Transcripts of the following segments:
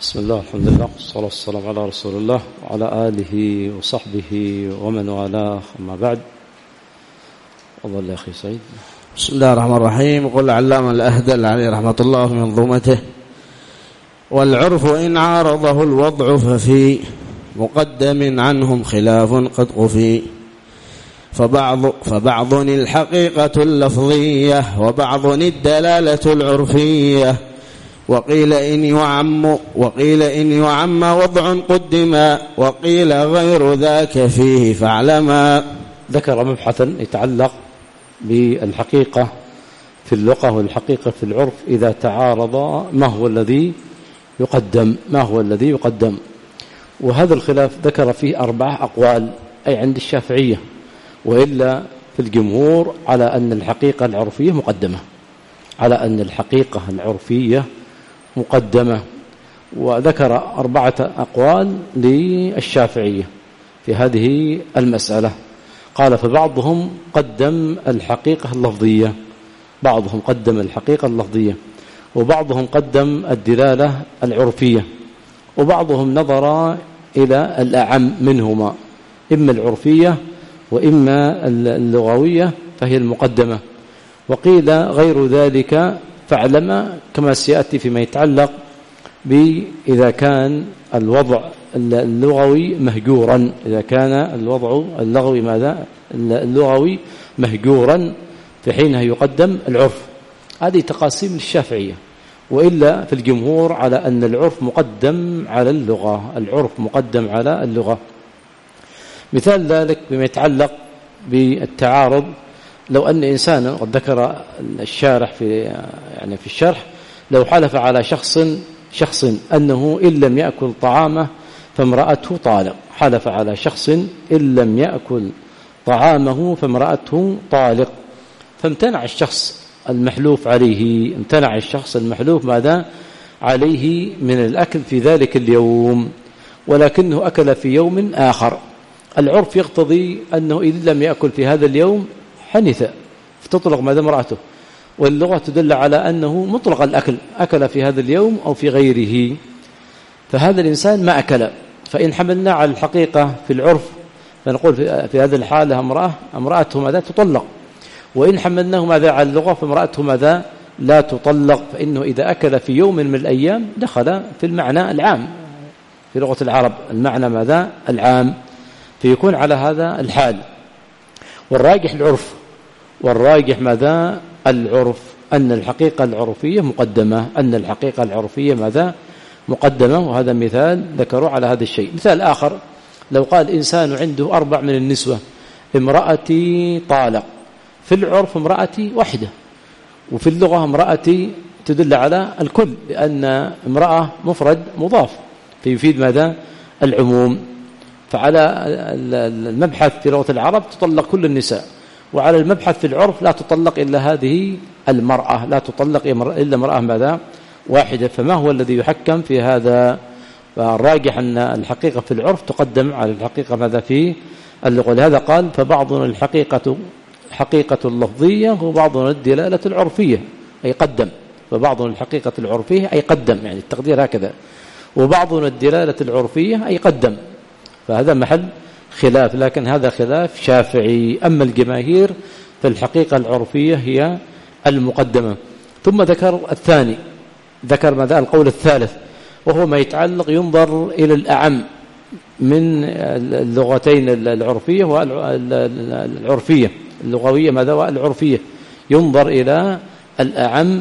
بسم الله الحمد لله والصلاة والسلام على رسول الله وعلى آله وصحبه ومن والاه، أما بعد. أفضل يا أخي سعيد. بسم الله الرحمن الرحيم. قل علام الأهدل عليه رحمة الله في منظومته: والعرف إن عارضه الوضع ففي مقدم عنهم خلاف قد قفي، فبعض الحقيقة اللفظية وبعض الدلالة العرفية، وقيل إن يعم وضع قدما، وقيل غير ذاك فيه فاعلما. ذكر مبحثا يتعلق بالحقيقة في اللغة والحقيقة في العرف إذا تعارض ما هو الذي يقدم. وهذا الخلاف ذكر فيه 4 أقوال، أي عند الشافعية، وإلا في الجمهور على أن الحقيقة العرفية مقدمة، وذكر 4 أقوال للشافعية في هذه المسألة. قال: فبعضهم قدم الحقيقة اللفظية، وبعضهم قدم الدلالة العرفية، وبعضهم نظر إلى الأعم منهما، إما العرفية وإما اللغوية فهي المقدمة. وقيل غير ذلك فاعلم، كما سيأتي فيما يتعلق إذا كان الوضع اللغوي مهجورا، إذا كان الوضع اللغوي مهجورا فحينها يقدم العرف. هذه تقاسيم الشافعية، وإلا في الجمهور على أن العرف مقدم على اللغة. مثال ذلك بما يتعلق بالتعارض: لو أن إنسانا، قد ذكر الشارح في الشرح، لو حلف على شخص أنه إن لم يأكل طعامه فامرأته طالق، حلف على شخص إن لم يأكل طعامه فامرأته طالق، فامتنع الشخص المحلوف ماذا عليه من الأكل في ذلك اليوم، ولكنه أكل في يوم آخر. العرف يقتضي أنه إن لم يأكل في هذا اليوم حنث، فتطلق ماذا امرأته، واللغة تدل على أنه مطلق الأكل، أكل في هذا اليوم أو في غيره، فهذا الإنسان ما أكل. فإن حملنا على الحقيقة في العرف فنقول في هذه الحالة امرأته ماذا تطلق، وإن حملناه ماذا على اللغة فامرأته ماذا لا تطلق، فإنه إذا أكل في يوم من الأيام دخل في المعنى العام في لغة العرب، المعنى ماذا العام، فيكون على هذا الحال. والراجح ماذا العرف، أن الحقيقة العرفية مقدمة، وهذا مثال ذكروا على هذا الشيء. مثال آخر: لو قال إنسان عنده 4 من النسوة، امرأتي طالق، في العرف امرأتي واحدة، وفي اللغة امرأتي تدل على الكل، لأن امرأة مفرد مضاف فيفيد ماذا العموم. فعلى المبحث في لغة العرب تطلق كل النساء، وعلى المبحث في العرف لا تطلق إلا هذه المرأة، لا تطلق إلا امرأة ماذا واحدة. فما هو الذي يحكم في هذا؟ فالراجح أن الحقيقة في العرف تقدم على الحقيقة ماذا في اللغة. لهذا قال: فبعضنا الحقيقة اللفظية وبعضنا الدلالة العرفية، أي قدم. فبعضنا الحقيقة العرفية أي قدم، يعني التقدير هكذا، وبعضنا الدلالة العرفية أي قدم. فهذا محل خلاف، لكن هذا خلاف شافعي. أما الجماهير فالحقيقة العرفية هي المقدمة. ثم ذكر الثاني، ذكر ماذا القول الثالث، وهو ما يتعلق ينظر إلى الأعم من اللغتين العرفية والعرفية، اللغوية ماذا والعرفية، ينظر إلى الأعم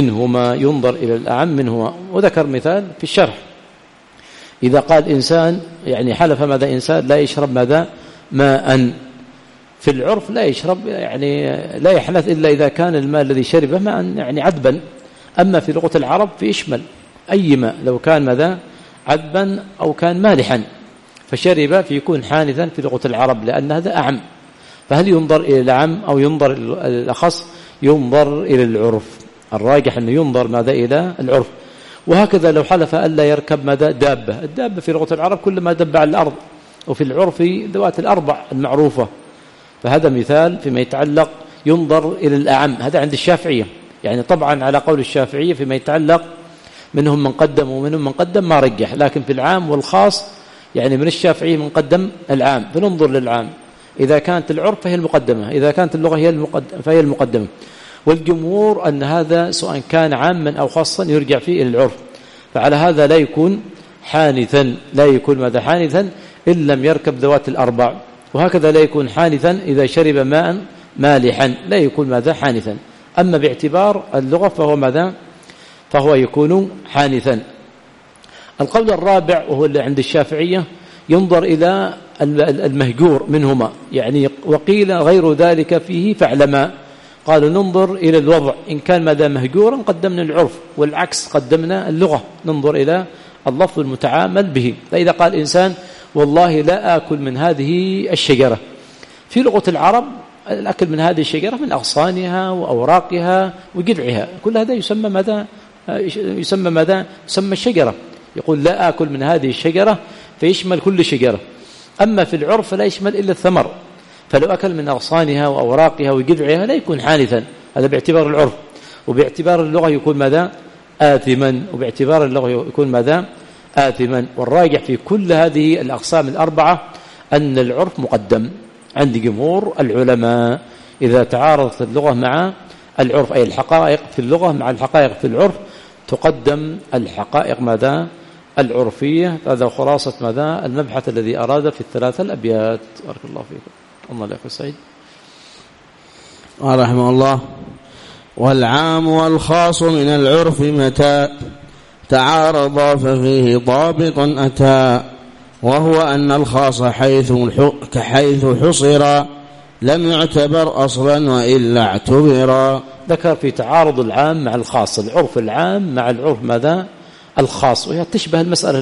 منهما، وذكر مثال في الشرح: إذا قال إنسان، يعني حلف ماذا إنسان لا يشرب ماذا ماء، في العرف لا يشرب، يعني لا يحنث إلا إذا كان الماء الذي شربه ماء يعني عذبا. أما في لغة العرب فيشمل أي ماء، لو كان ماذا عذبا أو كان مالحا فشرب فيكون حانثا في لغة العرب، لأن هذا أعم. فهل ينظر إلى العام أو ينظر إلى الأخص؟ ينظر إلى العرف. الراجح أنه ينظر ماذا إلى العرف. وهكذا لو حلف ألا يركب ماذا دابة، الدابة في لغة العرب كل ما دب على الأرض، وفي العرف ذوات الأربع المعروفة. فهذا مثال فيما يتعلق ينظر إلى الأعم، هذا عند الشافعية، يعني طبعا على قول الشافعية فيما يتعلق منهم من قدم ومنهم من قدم ما رجح، لكن في العام والخاص يعني من الشافعي من قدم العام، فننظر للعام، إذا كانت العرف فهي المقدمة، إذا كانت اللغة فهي المقدمة. والجمهور أن هذا سواء كان عاما أو خاصا يرجع فيه إلى العرف، فعلى هذا لا يكون حانثا، لا يكون ماذا حانثا إن لم يركب ذوات الأربع، وهكذا لا يكون حانثا إذا شرب ماء مالحا، لا يكون ماذا حانثا. أما باعتبار اللغة فهو ماذا؟ فهو يكون حانثا. القول الرابع وهو اللي عند الشافعية ينظر إلى المهجور منهما، يعني وقيل غير ذلك فيه فاعلما، قالوا ننظر إلى الوضع، إن كان ماذا مهجورا قدمنا العرف، والعكس قدمنا اللغة، ننظر إلى اللفظ المتعامل به. فإذا قال إنسان والله لا آكل من هذه الشجرة، في لغة العرب الأكل من هذه الشجرة من أغصانها وأوراقها وجذعها، كل هذا يسمى ماذا؟ يسمى الشجرة. يقول لا آكل من هذه الشجرة فيشمل كل شجرة، أما في العرف لا يشمل إلا الثمر، فلو أكل من أغصانها وأوراقها وجذعها لا يكون حانثا، هذا باعتبار العرف. وباعتبار اللغة يكون ماذا؟ آثما، وباعتبار اللغة يكون ماذا؟ آثما. والراجح في كل هذه الأقسام الأربعة أن العرف مقدم عند جمهور العلماء، إذا تعارضت اللغة مع العرف، أي الحقائق في اللغة مع الحقائق في العرف، تقدم الحقائق ماذا؟ العرفية. هذا خلاصة ماذا؟ المبحث الذي أراد في الثلاثة الأبيات. بارك الله فيكم. الله عليك سعيد. رحمه الله. والعام والخاص من العرف متى تعارضا ففيه ضابط أتى، وهو أن الخاص حيث حصر لم يعتبر أصلا وإلا اعتبرا. ذكر في تعارض العام مع الخاص، العرف العام مع العرف ماذا؟ الخاص، وهي تشبه المسألة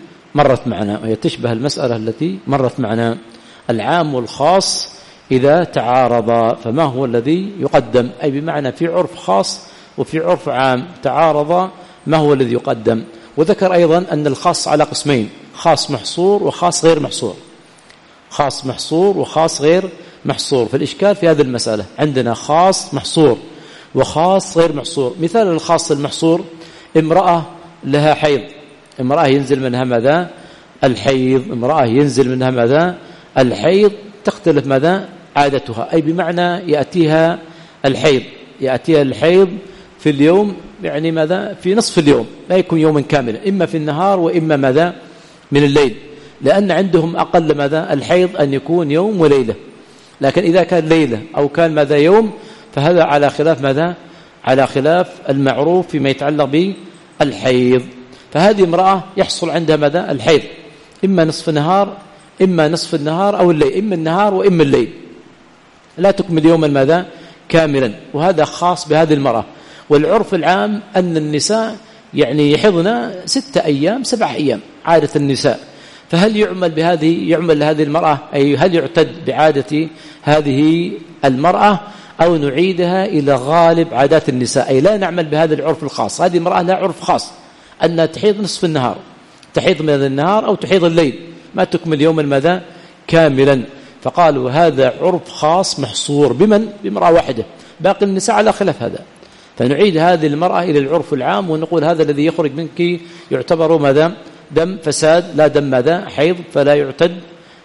التي مرت معنا، العام والخاص إذا تعارضا فما هو الذي يقدم؟ أي بمعنى في عرف خاص وفي عرف عام تعارضا، ما هو الذي يقدم؟ وذكر أيضا أن الخاص على قسمين، خاص محصور وخاص غير محصور، خاص محصور وخاص غير محصور. فالإشكال في هذه المسألة عندنا خاص محصور وخاص غير محصور. مثال الخاص المحصور: امرأة لها حيض، امرأة ينزل منها ماذا؟ الحيض، امرأة ينزل منها ماذا؟ الحيض، تختلف ماذا؟ عادتها، أي بمعنى يأتيها الحيض في اليوم، يعني ماذا؟ في نصف اليوم، لا يكون يوما كاملا، إما في النهار وإما ماذا؟ من الليل، لأن عندهم أقل ماذا؟ الحيض أن يكون يوم وليلة، لكن إذا كان ليلة أو كان ماذا؟ يوم، فهذا على خلاف ماذا؟ على خلاف المعروف فيما يتعلق بالحيض. فهذه امرأة يحصل عندها ماذا؟ الحيض، إما نصف النهار أو الليل، إما النهار وإما الليل، لا تكمل يوما ماذا؟ كاملا، وهذا خاص بهذه المرأة. والعرف العام أن النساء يعني يحضن 6 أيام 7 أيام عادة النساء، فهل يعمل لهذه المرأة، أي هل يعتد بعادة هذه المرأة أو نعيدها إلى غالب عادات النساء؟ أي لا نعمل بهذا العرف الخاص، هذه المرأة لها عرف خاص أنها تحيض نصف النهار، تحيض من النهار أو تحيض الليل، ما تكمل يوما ماذا؟ كاملا. فقالوا هذا عرف خاص محصور بمن؟ بامرأة واحدة، باقي النساء على خلاف هذا، فنعيد هذه المرأة إلى العرف العام ونقول هذا الذي يخرج منك يعتبر ماذا؟ دم فساد، لا دم ماذا؟ حيض، فلا يعتد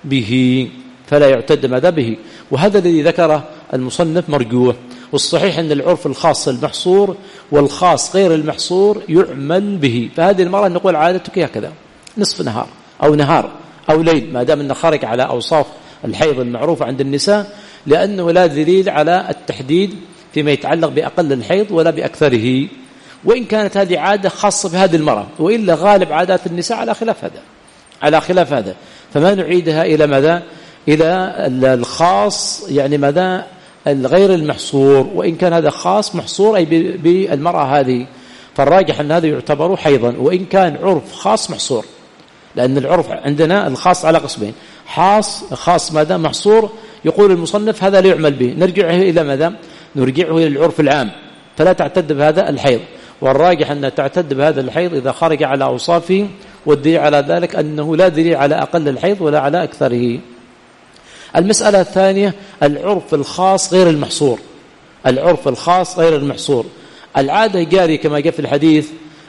ماذا به. وهذا الذي ذكره المصنف مرجوه، والصحيح أن العرف الخاص المحصور والخاص غير المحصور يعمل به. فهذه المرأة نقول عادتك هكذا، نصف نهار أو نهار أو ليل، ما دام أنه خارج على أوصاف الحيض المعروفة عند النساء، لأنه لا دليل على التحديد فيما يتعلق بأقل الحيض ولا بأكثره، وإن كانت هذه عادة خاصة بهذه المرأة، وإلا غالب عادات النساء على خلاف هذا، فما نعيدها إلى ماذا؟ إلى الخاص، يعني ماذا؟ الغير المحصور، وإن كان هذا خاص محصور أي بالمرأة هذه، فالراجح أن هذا يعتبر حيضا، وإن كان عرف خاص محصور، لأن العرف عندنا الخاص على قسمين، خاص ماذا؟ محصور. يقول المصنف هذا لا يعمل به، نرجعه إلى ماذا؟ نرجعه إلى العرف العام، فلا تعتد بهذا الحيض، والراجح أن تعتد بهذا الحيض إذا خرج على أوصافه، والدليل على ذلك أنه لا دليل على أقل الحيض ولا على أكثره. المسألة الثانية العرف الخاص غير المحصور. العادة جاري كما جاء في الحديث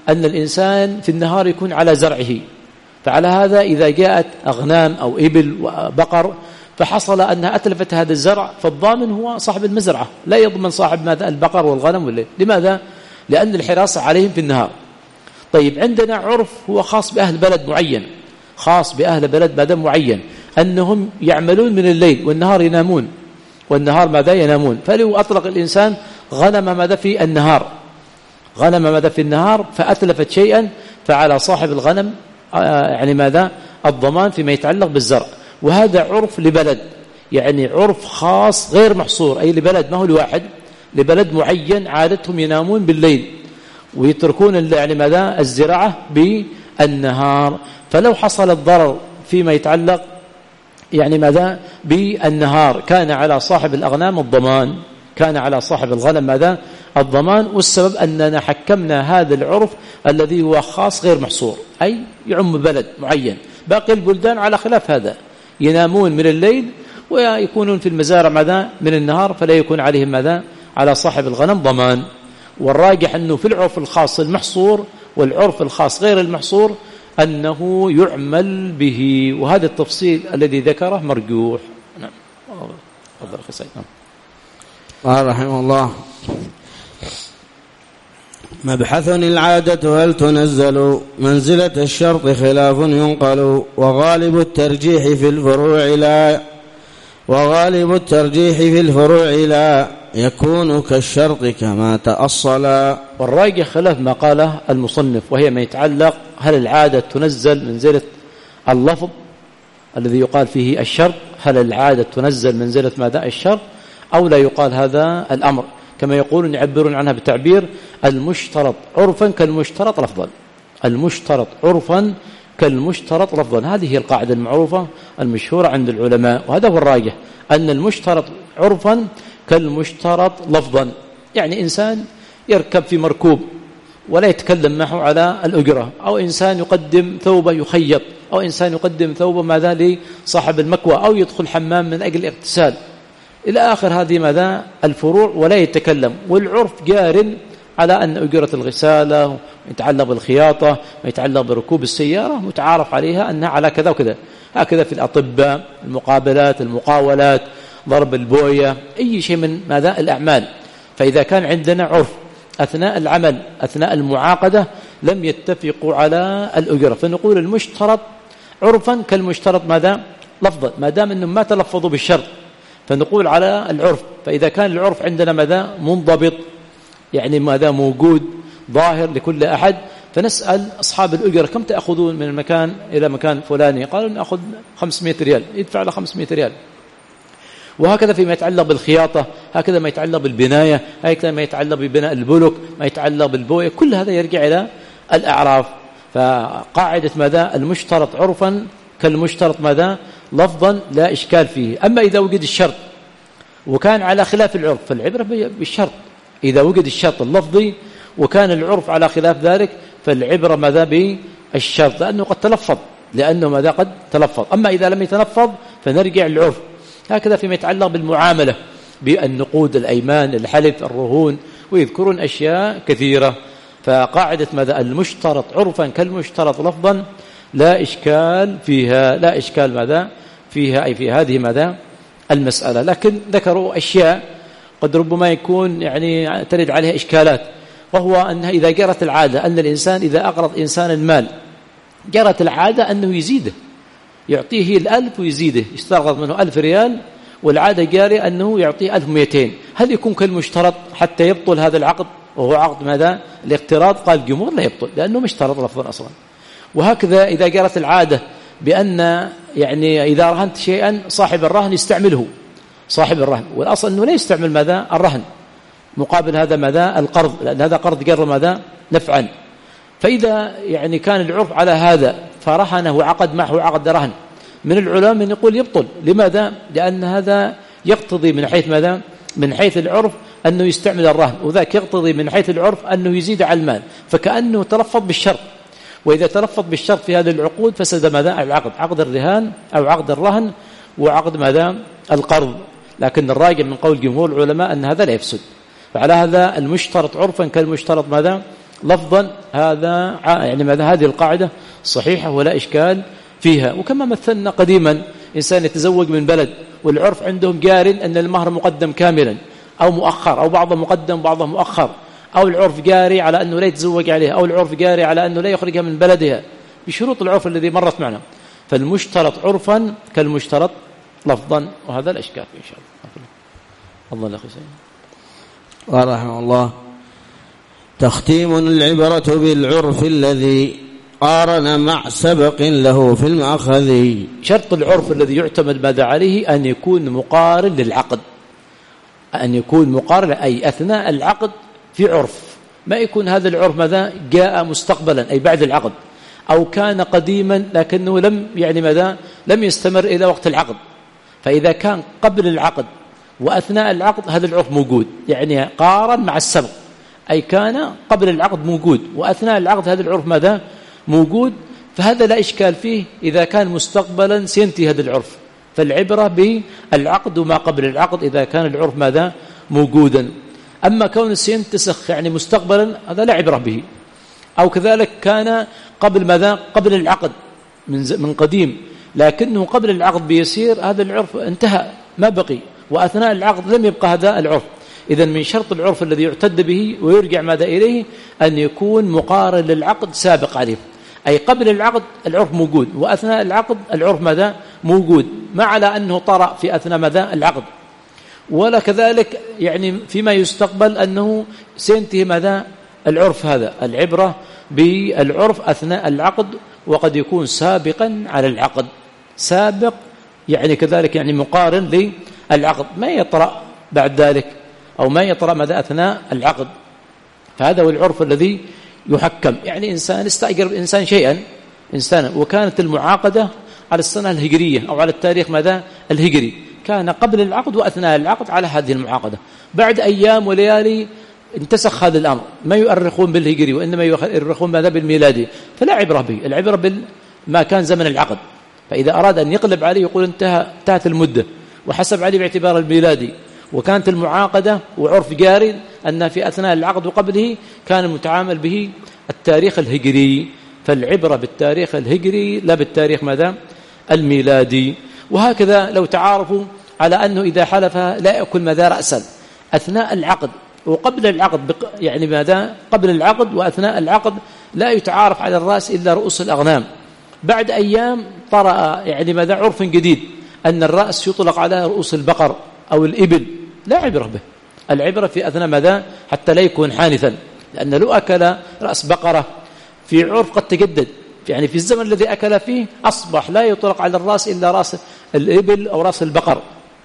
أن الإنسان في النهار يكون على زرعه، فعلى هذا إذا جاءت أغنام أو إبل وبقر فحصل أنها أتلفت هذا الزرع، فالضامن هو صاحب المزرعة، لا يضمن صاحب ماذا البقر والغنم والليل. لماذا؟ لأن الحراسة عليهم في النهار. طيب عندنا عرف هو خاص بأهل بلد معين، خاص بأهل بلد ماذا معين، أنهم يعملون من الليل والنهار ينامون، والنهار ماذا ينامون. فلو أطلق الإنسان غنم ماذا في النهار، غنم ماذا في النهار فأتلفت شيئا، فعلى صاحب الغنم يعني ماذا الضمان فيما يتعلق بالزرع. وهذا عرف لبلد، يعني عرف خاص غير محصور، أي لبلد ما هو لواحد، لبلد معين عادتهم ينامون بالليل ويتركون يعني ماذا الزراعة بالنهار. فلو حصل الضرر فيما يتعلق يعني ماذا بالنهار كان على صاحب الأغنام الضمان، كان على صاحب الغنم ماذا الضمان. والسبب أننا حكمنا هذا العرف الذي هو خاص غير محصور، أي يعم بلد معين. باقي البلدان على خلاف هذا، ينامون من الليل ويكونون في المزارع ماذا من النهار، فلا يكون عليهم ماذا على صاحب الغنم ضمان. والراجح أنه في العرف الخاص المحصور والعرف الخاص غير المحصور أنه يعمل به، وهذا التفصيل الذي ذكره مرجوح. نعم. تفضل أخي سعيد. قال رحمه الله: مبحث العادة هل تنزل منزلة الشرط خلاف ينقل، وغالب الترجيح في الفروع لا يكون كالشرط كما تأصل. والراجح خلاف ما قاله المصنف، وهي ما يتعلق هل العادة تنزل منزلة اللفظ الذي يقال فيه الشرط، هل العادة تنزل منزلة ماذا الشرط أو لا يقال هذا الأمر، كما يقولون يعبرون عنها بتعبير المشترط عرفا كالمشترط لفظا، المشترط عرفا كالمشترط لفظا. هذه هي القاعدة المعروفة المشهورة عند العلماء، وهذا هو الراجح أن المشترط عرفا كالمشترط لفظا. يعني إنسان يركب في مركوب ولا يتكلم معه على الأجرة، أو إنسان يقدم ثوبه يخيط، أو إنسان يقدم ثوبه ماذا لصاحب المكوى، أو يدخل حمام من أجل الاغتسال إلى آخر هذه ماذا الفروع، ولا يتكلم. والعرف جار على أن أجرة الغسالة يتعلق بالخياطة ما يتعلق بركوب السيارة متعارف عليها أنها على كذا وكذا. هكذا في الأطباء، المقابلات، المقاولات، ضرب البوية، أي شيء من ماذا الأعمال. فإذا كان عندنا عرف أثناء العمل أثناء المعاقدة لم يتفقوا على الأجرة، فنقول المشترط عرفا كالمشترط ماذا لفظا، ما دام أنهم ما تلفظوا بالشرط فنقول على العرف. فإذا كان العرف عندنا ماذا منضبط، يعني ماذا موجود ظاهر لكل أحد، فنسأل أصحاب الأجرة كم تأخذون من المكان إلى مكان فلاني، قالوا نأخذ 500 ريال، يدفع له 500 ريال. وهكذا فيما يتعلق بالخياطة، هكذا ما يتعلق بالبناية، هكذا ما يتعلق ببناء البلوك، ما يتعلق بالبوية، كل هذا يرجع إلى الأعراف. فقاعدة ماذا المشترط عرفا كالمشترط ماذا لفظا لا إشكال فيه. أما إذا وجد الشرط وكان على خلاف العرف فالعبرة بالشرط، إذا وجد الشرط اللفظي وكان العرف على خلاف ذلك فالعبرة ماذا بالشرط، لأنه قد تلفظ، لأنه ماذا قد تلفظ. أما إذا لم يتلفظ فنرجع للعرف. هكذا فيما يتعلق بالمعاملة بالنقود، الأيمان، الحلف، الرهون، ويذكرون أشياء كثيرة. فقاعدة ماذا المشترط عرفا كالمشترط لفظا لا إشكال فيها، لا إشكال ماذا فيها، أي في هذه ماذا المسألة. لكن ذكروا أشياء قد ربما يكون يعني ترد عليها إشكالات، وهو أنها إذا جرت العادة أن الإنسان إذا أقرض إنسان المال جرت العادة أنه يزيده، يعطيه 1000 ويزيده، يستغرض منه 1000 ريال والعادة جارية أنه يعطيه 1200، هل يكون كالمشترط حتى يبطل هذا العقد وهو عقد ماذا الاقتراض؟ قال الجمهور لا يبطل لأنه مشترط لفظا أصلا. وهكذا إذا جرت العادة بأن يعني إذا رهنت شيئا صاحب الرهن يستعمله، صاحب الرهن، والأصل أنه لا يستعمل ماذا الرهن مقابل هذا ماذا القرض، لأن هذا قرض جر ماذا نفعا. فإذا يعني كان العرف على هذا فرهنه وعقد معه عقد رهن، من العلماء من يقول يبطل. لماذا؟ لأن هذا يقتضي من حيث ماذا من حيث العرف أنه يستعمل الرهن، وذاك يقتضي من حيث العرف أنه يزيد على المال، فكأنه تلفظ بالشرط. وإذا تلفظ بالشرط في هذه العقود فسد ماذا العقد، عقد الرهان أو عقد الرهن وعقد ماذا القرض. لكن الراجع من قول جمهور العلماء أن هذا لا يفسد. فعلى هذا المشترط عرفا كالمشترط ماذا لفظا هذا يعني ماذا هذه القاعدة صحيحة ولا إشكال فيها. وكما مثلنا قديما إنسان يتزوج من بلد والعرف عندهم جار أن المهر مقدم كاملا أو مؤخر، أو بعضه مقدم بعضه مؤخر، أو العرف جاري على أنه لا يتزوج عليها، أو العرف جاري على أنه لا يخرجها من بلدها بشروط العرف الذي مرت معنا. فالمشترط عرفا كالمشترط لفظا، وهذا الأشكال إن شاء الله. الله أخي سيد رحمه الله. تختيم العبرة بالعرف الذي قارن مع سبق له في المأخذ. شرط العرف الذي يعتمد ماذا عليه أن يكون مقارن للعقد، أن يكون مقارن أي أثناء العقد في عرف، ما يكون هذا العرف ماذا جاء مستقبلا أي بعد العقد، أو كان قديما لكنه لم يستمر إلى وقت العقد. فإذا كان قبل العقد وأثناء العقد هذا العرف موجود، يعني قارن مع السبق أي كان قبل العقد موجود وأثناء العقد هذا العرف ماذا موجود، فهذا لا إشكال فيه. إذا كان مستقبلا سينتهي هذا العرف، فالعبرة بالعقد وما قبل العقد إذا كان العرف ماذا موجودا. أما كون سينتسخ يعني مستقبلا هذا لا عبرة به. أو كذلك كان قبل ماذا قبل العقد من قديم لكنه قبل العقد بيسير، هذا العرف انتهى ما بقي، وأثناء العقد لم يبقى هذا العرف. إذا من شرط العرف الذي يعتد به ويرجع ماذا إليه أن يكون مقارن للعقد سابق عليه، أي قبل العقد العرف موجود وأثناء العقد العرف ماذا موجود، ما على أنه طرأ في أثناء ماذا العقد. ولا كذلك يعني فيما يستقبل أنه سينتهي ماذا العرف. هذا العبرة بالعرف أثناء العقد، وقد يكون سابقا على العقد، سابق يعني كذلك يعني مقارن للعقد، ما يطرأ بعد ذلك أو ما يطرأ ماذا أثناء العقد. فهذا هو العرف الذي يحكم. يعني إنسان استأجر إنسان شيئا إنسانا وكانت المعاقدة على السنة الهجرية أو على التاريخ ماذا الهجري، كان قبل العقد وأثناء العقد على هذه المعاقدة، بعد أيام وليالي انتسخ هذا الأمر، ما يؤرخون بالهجري وإنما يؤرخون ماذا بالميلادي، فلا عبرة به. العبرة ما كان زمن العقد، فإذا أراد أن يقلب عليه يقول انتهت المدة وحسب عليه باعتبار الميلادي، وكانت المعاقدة وعرف جاري أن في أثناء العقد وقبله كان المتعامل به التاريخ الهجري، فالعبرة بالتاريخ الهجري لا بالتاريخ ماذا الميلادي. وهكذا لو تعارفوا على أنه إذا حلف لا يأكل ماذا رأسا أثناء العقد وقبل العقد، يعني ماذا قبل العقد وأثناء العقد لا يتعارف على الرأس إلا رؤوس الأغنام، بعد أيام طرأ يعني ماذا عرف جديد أن الرأس يطلق على رؤوس البقر أو الإبل، لا عبرة به. العبرة في أثناء ماذا حتى لا يكون حانثا، لأن لو أكل رأس بقرة في عرف قد تجدد، يعني في الزمن الذي أكل فيه أصبح لا يطلق على الرأس إلا رأس الإبل أو رأس البقر،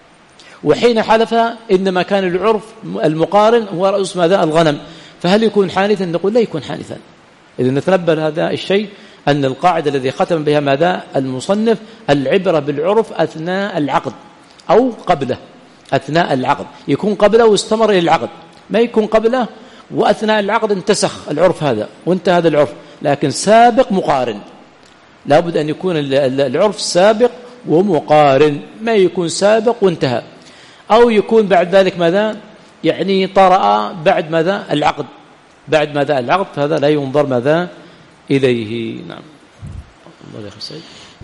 وحين حلف إنما كان العرف المقارن هو رأس ماذا الغنم، فهل يكون حانثا؟ نقول لا يكون حانثا. إذا نتنبه هذا الشيء أن القاعدة الذي ختم بها ماذا المصنف العبرة بالعرف أثناء العقد أو قبله. أثناء العقد يكون قبله واستمر إلى العقد، ما يكون قبله وأثناء العقد انتسخ العرف هذا وانتهى هذا العرف، لكن سابق مقارن، لابد أن يكون العرف سابق ومقارن، ما يكون سابق وانتهى، أو يكون بعد ذلك ماذا يعني طرأ بعد ماذا العقد، بعد ماذا العقد، فهذا لا ينظر ماذا إليه. نعم. الله يخسر.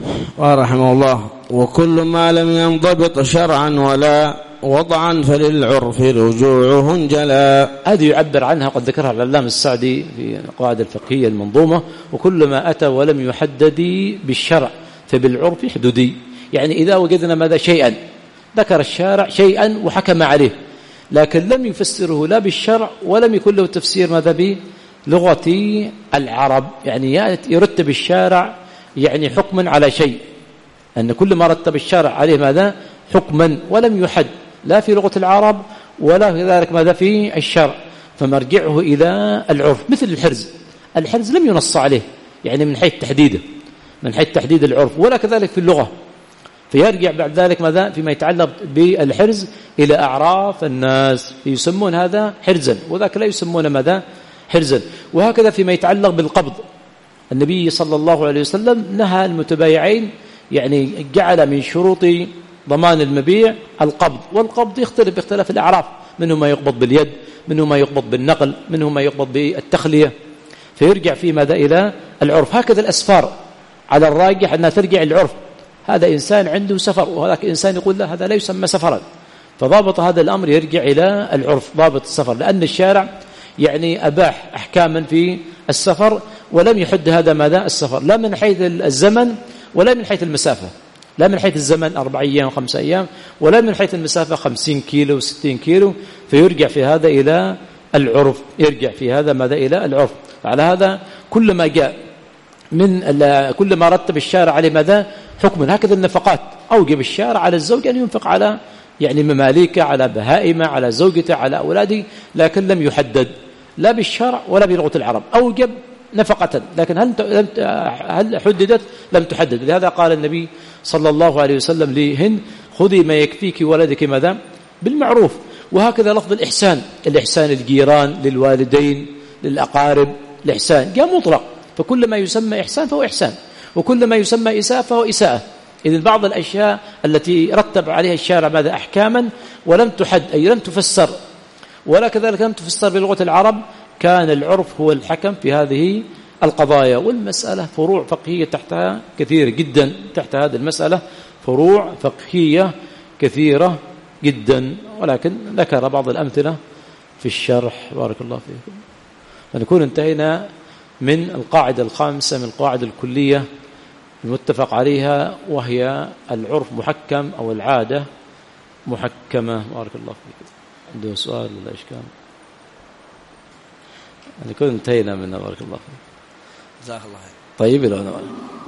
ورحمه الله. وكل ما لم ينضبط شرعا ولا وضعا فللعرف رجوعه جلا. هذه يعبر عنها قد ذكرها العلامة السعدي في القواعد الفقهية المنظومة: وكل ما أتى ولم يحدد بالشرع فبالعرف حدودي. يعني إذا وجدنا ماذا شيئا ذكر الشارع شيئا وحكم عليه لكن لم يفسره لا بالشرع ولم يكن له تفسير ماذا بلغة العرب، يعني يرتب الشارع يعني حكما على شيء، أن كل ما رتب الشارع عليه ماذا حكما ولم يحد لا في لغة العرب ولا في ذلك ماذا في الشرع، فمرجعه إلى العرف. مثل الحرز لم ينص عليه يعني من حيث تحديده، من حيث تحديد العرف، ولا كذلك في اللغة، فيرجع بعد ذلك ماذا فيما يتعلق بالحرز إلى أعراف الناس، يسمون هذا حرزا وذاك لا يسمون ماذا حرزا. وهكذا فيما يتعلق بالقبض، النبي صلى الله عليه وسلم نهى المتبايعين، يعني جعل من شروط ضمان المبيع القبض، والقبض يختلف باختلاف الأعراف، منه ما يقبض باليد، منه ما يقبض بالنقل، منه ما يقبض بالتخلية، فيرجع في ماذا إلى العرف. هكذا الأسفار على الراجح أنها ترجع العرف. هذا إنسان عنده سفر وهذاك إنسان يقول له هذا لا يسمى سفرا، فضابط هذا الأمر يرجع إلى العرف، ضابط السفر، لأن الشارع يعني أباح أحكاما في السفر ولم يحد هذا ماذا السفر، لا من حيث الزمن ولا من حيث المسافة، لا من حيث الزمن 4 أيام و5 أيام، ولا من حيث المسافة 50 كيلو و60 كيلو، فيرجع في هذا إلى العرف، يرجع في هذا ماذا إلى العرف. على هذا كل ما جاء من كل ما رتب الشارع عليه ماذا حكم. هكذا النفقات أوجب الشارع على الزوج أن ينفق على يعني مماليكه، على بهائمه، على زوجته، على أولاده، لكن لم يحدد لا بالشرع ولا بلغة العرب. أوجب نفقة، لكن هل حددت؟ لم تحدد. لهذا قال النبي صلى الله عليه وسلم لهند خذي ما يكفيك ولدك ماذا بالمعروف. وهكذا لفظ الإحسان، الإحسان الجيران، للوالدين، للأقارب، الإحسان جاء مطلق، فكل ما يسمى إحسان فهو إحسان، وكل ما يسمى إساءة فهو إساءة. إذن بعض الأشياء التي رتب عليها الشارع ماذا أحكاما ولم تحد، أي لم تفسر، ولا كذلك لم تفسر بلغة العرب، كان العرف هو الحكم في هذه القضايا. والمسألة فروع فقهية تحتها كثير جدا، تحت هذه المسألة فروع فقهية كثيرة جدا، ولكن ذكر بعض الأمثلة في الشرح. بارك الله فيكم. فنكون انتهينا من القاعدة الخامسة من القواعد الكلية المتفق عليها، وهي العرف محكم أو العادة محكمة. بارك الله فيكم. عنده سؤال ولا إشكال؟ نكون انتهينا منها. بارك الله فيكم. جزاك الله خير. طيب.